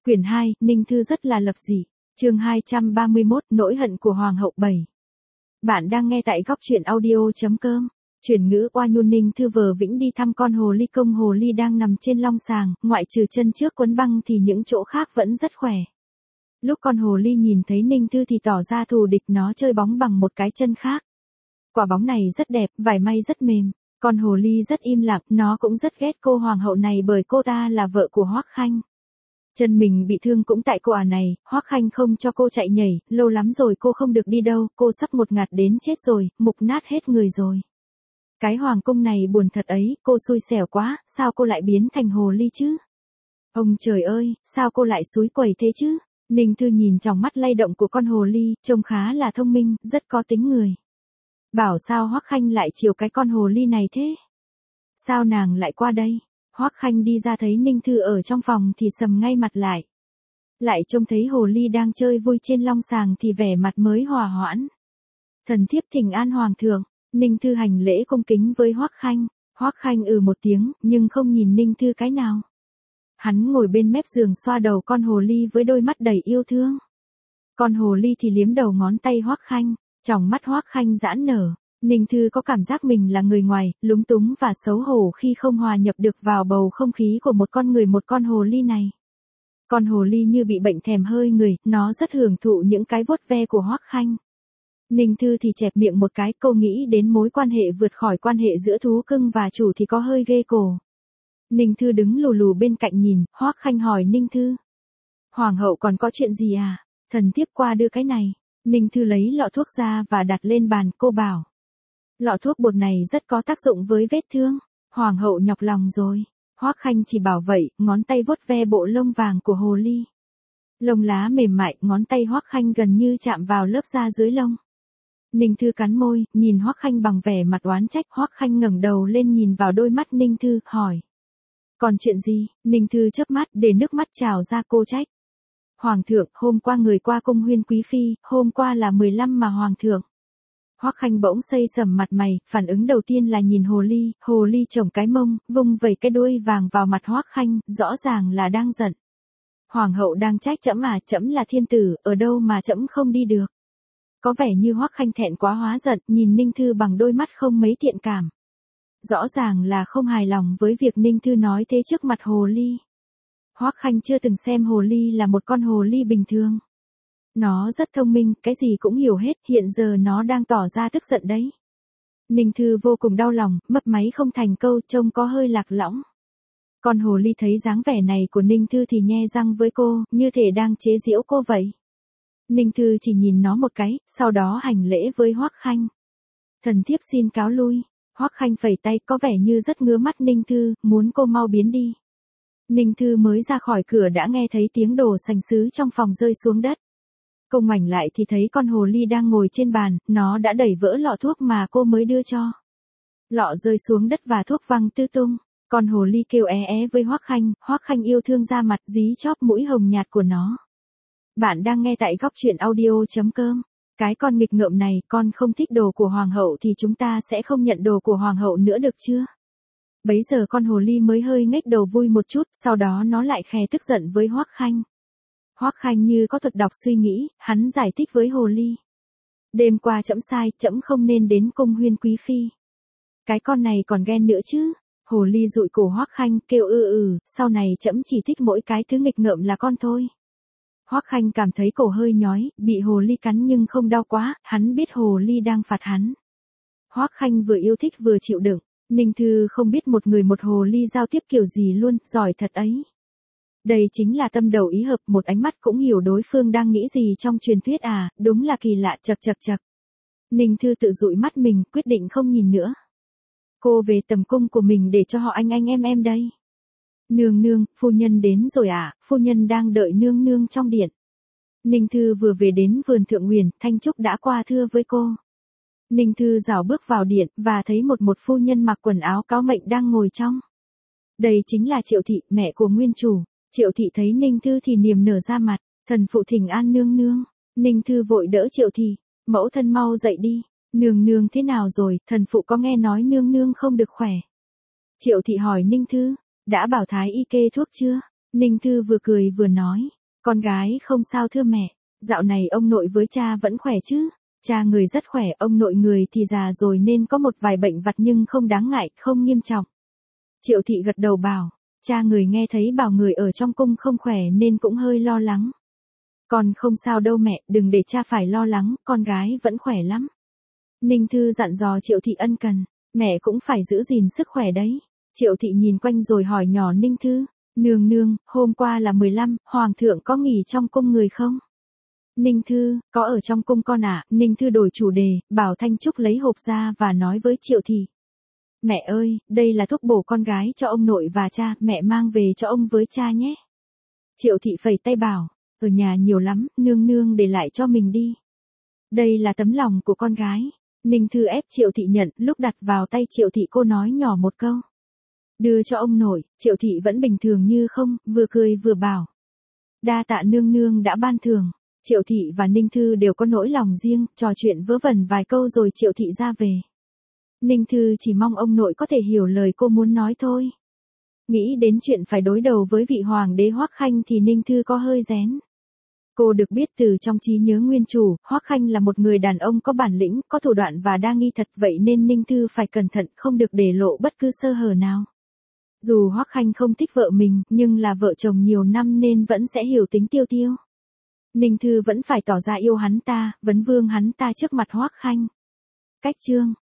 Quyển 2, Ninh Thư rất là lập dị. Chương 231, Nỗi hận của Hoàng hậu 7. Bạn đang nghe tại góc truyện audio.com. Chuyển ngữ oa nhu. Ninh Thư vờ vĩnh đi thăm con hồ ly công. Hồ ly đang nằm trên long sàng, ngoại trừ chân trước quấn băng thì những chỗ khác vẫn rất khỏe. Lúc con hồ ly nhìn thấy Ninh Thư thì tỏ ra thù địch, nó chơi bóng bằng một cái chân khác. Quả bóng này rất đẹp, vải may rất mềm. Con hồ ly rất im lặng, nó cũng rất ghét cô hoàng hậu này bởi cô ta là vợ của Hoắc Khanh. Chân mình bị thương cũng tại cô này, Hoắc Khanh không cho cô chạy nhảy, lâu lắm rồi cô không được đi đâu, cô sắp một ngạt đến chết rồi, mục nát hết người rồi. Cái hoàng cung này buồn thật ấy, cô xui xẻo quá, sao cô lại biến thành hồ ly chứ? Ông trời ơi, sao cô lại xúi quẩy thế chứ? Ninh Thư nhìn trong mắt lay động của con hồ ly, trông khá là thông minh, rất có tính người. Bảo sao Hoắc Khanh lại chiều cái con hồ ly này thế? Sao nàng lại qua đây? Hoắc Khanh đi ra thấy Ninh Thư ở trong phòng thì sầm ngay mặt lại. Lại trông thấy hồ ly đang chơi vui trên long sàng thì vẻ mặt mới hòa hoãn. Thần thiếp thỉnh an hoàng thượng. Ninh Thư hành lễ cung kính với Hoắc Khanh. Hoắc Khanh một tiếng, nhưng không nhìn Ninh Thư cái nào. Hắn ngồi bên mép giường xoa đầu con hồ ly với đôi mắt đầy yêu thương. Con hồ ly thì liếm đầu ngón tay Hoắc Khanh, trong mắt Hoắc Khanh giãn nở. Ninh Thư có cảm giác mình là người ngoài, lúng túng và xấu hổ khi không hòa nhập được vào bầu không khí của một con hồ ly này. Con hồ ly như bị bệnh thèm hơi người, nó rất hưởng thụ những cái vuốt ve của Hoắc Khanh. Ninh Thư thì chẹp miệng một cái, cô nghĩ đến mối quan hệ vượt khỏi quan hệ giữa thú cưng và chủ thì có hơi ghê cổ. Ninh Thư đứng lù lù bên cạnh nhìn, Hoắc Khanh hỏi Ninh Thư. Hoàng hậu còn có chuyện gì à? Thần thiếp qua đưa cái này. Ninh Thư lấy lọ thuốc ra và đặt lên bàn, cô bảo. Lọ thuốc bột này rất có tác dụng với vết thương. Hoàng hậu nhọc lòng rồi. Hoắc Khanh chỉ bảo vậy, ngón tay vuốt ve bộ lông vàng của hồ ly. Lông lá mềm mại, ngón tay Hoắc Khanh gần như chạm vào lớp da dưới lông. Ninh Thư cắn môi, nhìn Hoắc Khanh bằng vẻ mặt oán trách. Hoắc Khanh ngẩng đầu lên nhìn vào đôi mắt Ninh Thư, hỏi. Còn chuyện gì? Ninh Thư chớp mắt để nước mắt trào ra, cô trách. Hoàng thượng, hôm qua người qua cung Huyên Quý Phi, hôm qua là 15 mà hoàng thượng. Hoắc Khanh bỗng xây sầm mặt mày, phản ứng đầu tiên là nhìn hồ ly chổng cái mông, vung vẩy cái đuôi vàng vào mặt Hoắc Khanh, rõ ràng là đang giận. Hoàng hậu đang trách trẫm à? Trẫm là thiên tử, ở đâu mà trẫm không đi được. Có vẻ như Hoắc Khanh thẹn quá hóa giận, nhìn Ninh Thư bằng đôi mắt không mấy thiện cảm. Rõ ràng là không hài lòng với việc Ninh Thư nói thế trước mặt hồ ly. Hoắc Khanh chưa từng xem hồ ly là một con hồ ly bình thường. Nó rất thông minh, cái gì cũng hiểu hết, hiện giờ nó đang tỏ ra tức giận đấy. Ninh Thư vô cùng đau lòng, mấp máy không thành câu, trông có hơi lạc lõng. Con hồ ly thấy dáng vẻ này của Ninh Thư thì nhe răng với cô, như thể đang chế giễu cô vậy. Ninh Thư chỉ nhìn nó một cái, sau đó hành lễ với Hoắc Khanh. Thần thiếp xin cáo lui. Hoắc Khanh phẩy tay, có vẻ như rất ngứa mắt Ninh Thư, muốn cô mau biến đi. Ninh Thư mới ra khỏi cửa đã nghe thấy tiếng đồ sành sứ trong phòng rơi xuống đất. Cô ngoảnh lại thì thấy con hồ ly đang ngồi trên bàn, nó đã đẩy vỡ lọ thuốc mà cô mới đưa cho. Lọ rơi xuống đất và thuốc văng tứ tung. Con hồ ly kêu với Hoắc Khanh yêu thương ra mặt, dí chóp mũi hồng nhạt của nó. Bạn đang nghe tại góc truyện audio.com. Cái con nghịch ngợm này, con không thích đồ của hoàng hậu thì chúng ta sẽ không nhận đồ của hoàng hậu nữa được chưa? Bấy giờ con hồ ly mới hơi ngếch đầu vui một chút, sau đó nó lại khè tức giận với Hoắc Khanh. Hoắc Khanh như có thuật đọc suy nghĩ, hắn giải thích với hồ ly. Đêm qua trẫm sai, trẫm không nên đến cung Huyên Quý Phi. Cái con này còn ghen nữa chứ? Hồ ly dụi cổ Hoắc Khanh, kêu sau này trẫm chỉ thích mỗi cái thứ nghịch ngợm là con thôi. Hoắc Khanh cảm thấy cổ hơi nhói, bị hồ ly cắn nhưng không đau quá, hắn biết hồ ly đang phạt hắn. Hoắc Khanh vừa yêu thích vừa chịu đựng. Ninh Thư không biết một người một hồ ly giao tiếp kiểu gì luôn, giỏi thật ấy. Đây chính là tâm đầu ý hợp, một ánh mắt cũng hiểu đối phương đang nghĩ gì trong truyền thuyết à, đúng là kỳ lạ, chật. Ninh Thư tự dụi mắt mình, quyết định không nhìn nữa. Cô về tầm cung của mình để cho họ anh em đây. Nương, phu nhân đến rồi à? Phu nhân đang đợi nương trong điện. Ninh Thư vừa về đến vườn Thượng Huyền, Thanh Trúc đã qua thưa với cô. Ninh Thư rảo bước vào điện, và thấy một phu nhân mặc quần áo cáo mệnh đang ngồi trong. Đây chính là Triệu Thị, mẹ của nguyên chủ. Triệu Thị thấy Ninh Thư thì niềm nở ra mặt, thần phụ thỉnh an nương. Ninh Thư vội đỡ Triệu Thị, mẫu thân mau dậy đi. Nương thế nào rồi, thần phụ có nghe nói nương không được khỏe. Triệu Thị hỏi Ninh Thư, đã bảo thái y kê thuốc chưa? Ninh Thư vừa cười vừa nói, Con gái không sao thưa mẹ, dạo này ông nội với cha vẫn khỏe chứ? Cha người rất khỏe, ông nội người thì già rồi nên có một vài bệnh vặt nhưng không đáng ngại, không nghiêm trọng. Triệu thị gật đầu bảo, cha người nghe thấy bảo người ở trong cung không khỏe nên cũng hơi lo lắng. Con không sao đâu mẹ, đừng để cha phải lo lắng, con gái vẫn khỏe lắm. Ninh Thư dặn dò Triệu thị ân cần, mẹ cũng phải giữ gìn sức khỏe đấy. Triệu thị nhìn quanh rồi hỏi nhỏ Ninh Thư, nương nương, hôm qua là 15, hoàng thượng có nghỉ trong cung người không? Ninh Thư, có ở trong cung con ạ. Ninh Thư đổi chủ đề, bảo Thanh Trúc lấy hộp ra và nói với Triệu thị. Mẹ ơi, đây là thuốc bổ con gái cho ông nội và cha, mẹ mang về cho ông với cha nhé. Triệu thị phẩy tay bảo, ở nhà nhiều lắm, nương nương để lại cho mình đi. Đây là tấm lòng của con gái. Ninh Thư ép Triệu thị nhận, lúc đặt vào tay Triệu thị cô nói nhỏ một câu. Đưa cho ông nội. Triệu thị vẫn bình thường như không, vừa cười vừa bảo. Đa tạ nương nương đã ban thưởng. Triệu thị và Ninh Thư đều có nỗi lòng riêng, trò chuyện vớ vẩn vài câu rồi Triệu thị ra về. Ninh Thư chỉ mong ông nội có thể hiểu lời cô muốn nói thôi. Nghĩ đến chuyện phải đối đầu với vị hoàng đế Hoắc Khanh thì Ninh Thư có hơi rén. Cô được biết từ trong trí nhớ nguyên chủ, Hoắc Khanh là một người đàn ông có bản lĩnh, có thủ đoạn và đa nghi thật, vậy nên Ninh Thư phải cẩn thận, không được để lộ bất cứ sơ hở nào. Dù Hoắc Khanh không thích vợ mình, nhưng là vợ chồng nhiều năm nên vẫn sẽ hiểu tính tiêu tiêu. Ninh Thư vẫn phải tỏ ra yêu hắn ta, vấn vương hắn ta trước mặt Hoắc Khanh. Cách chương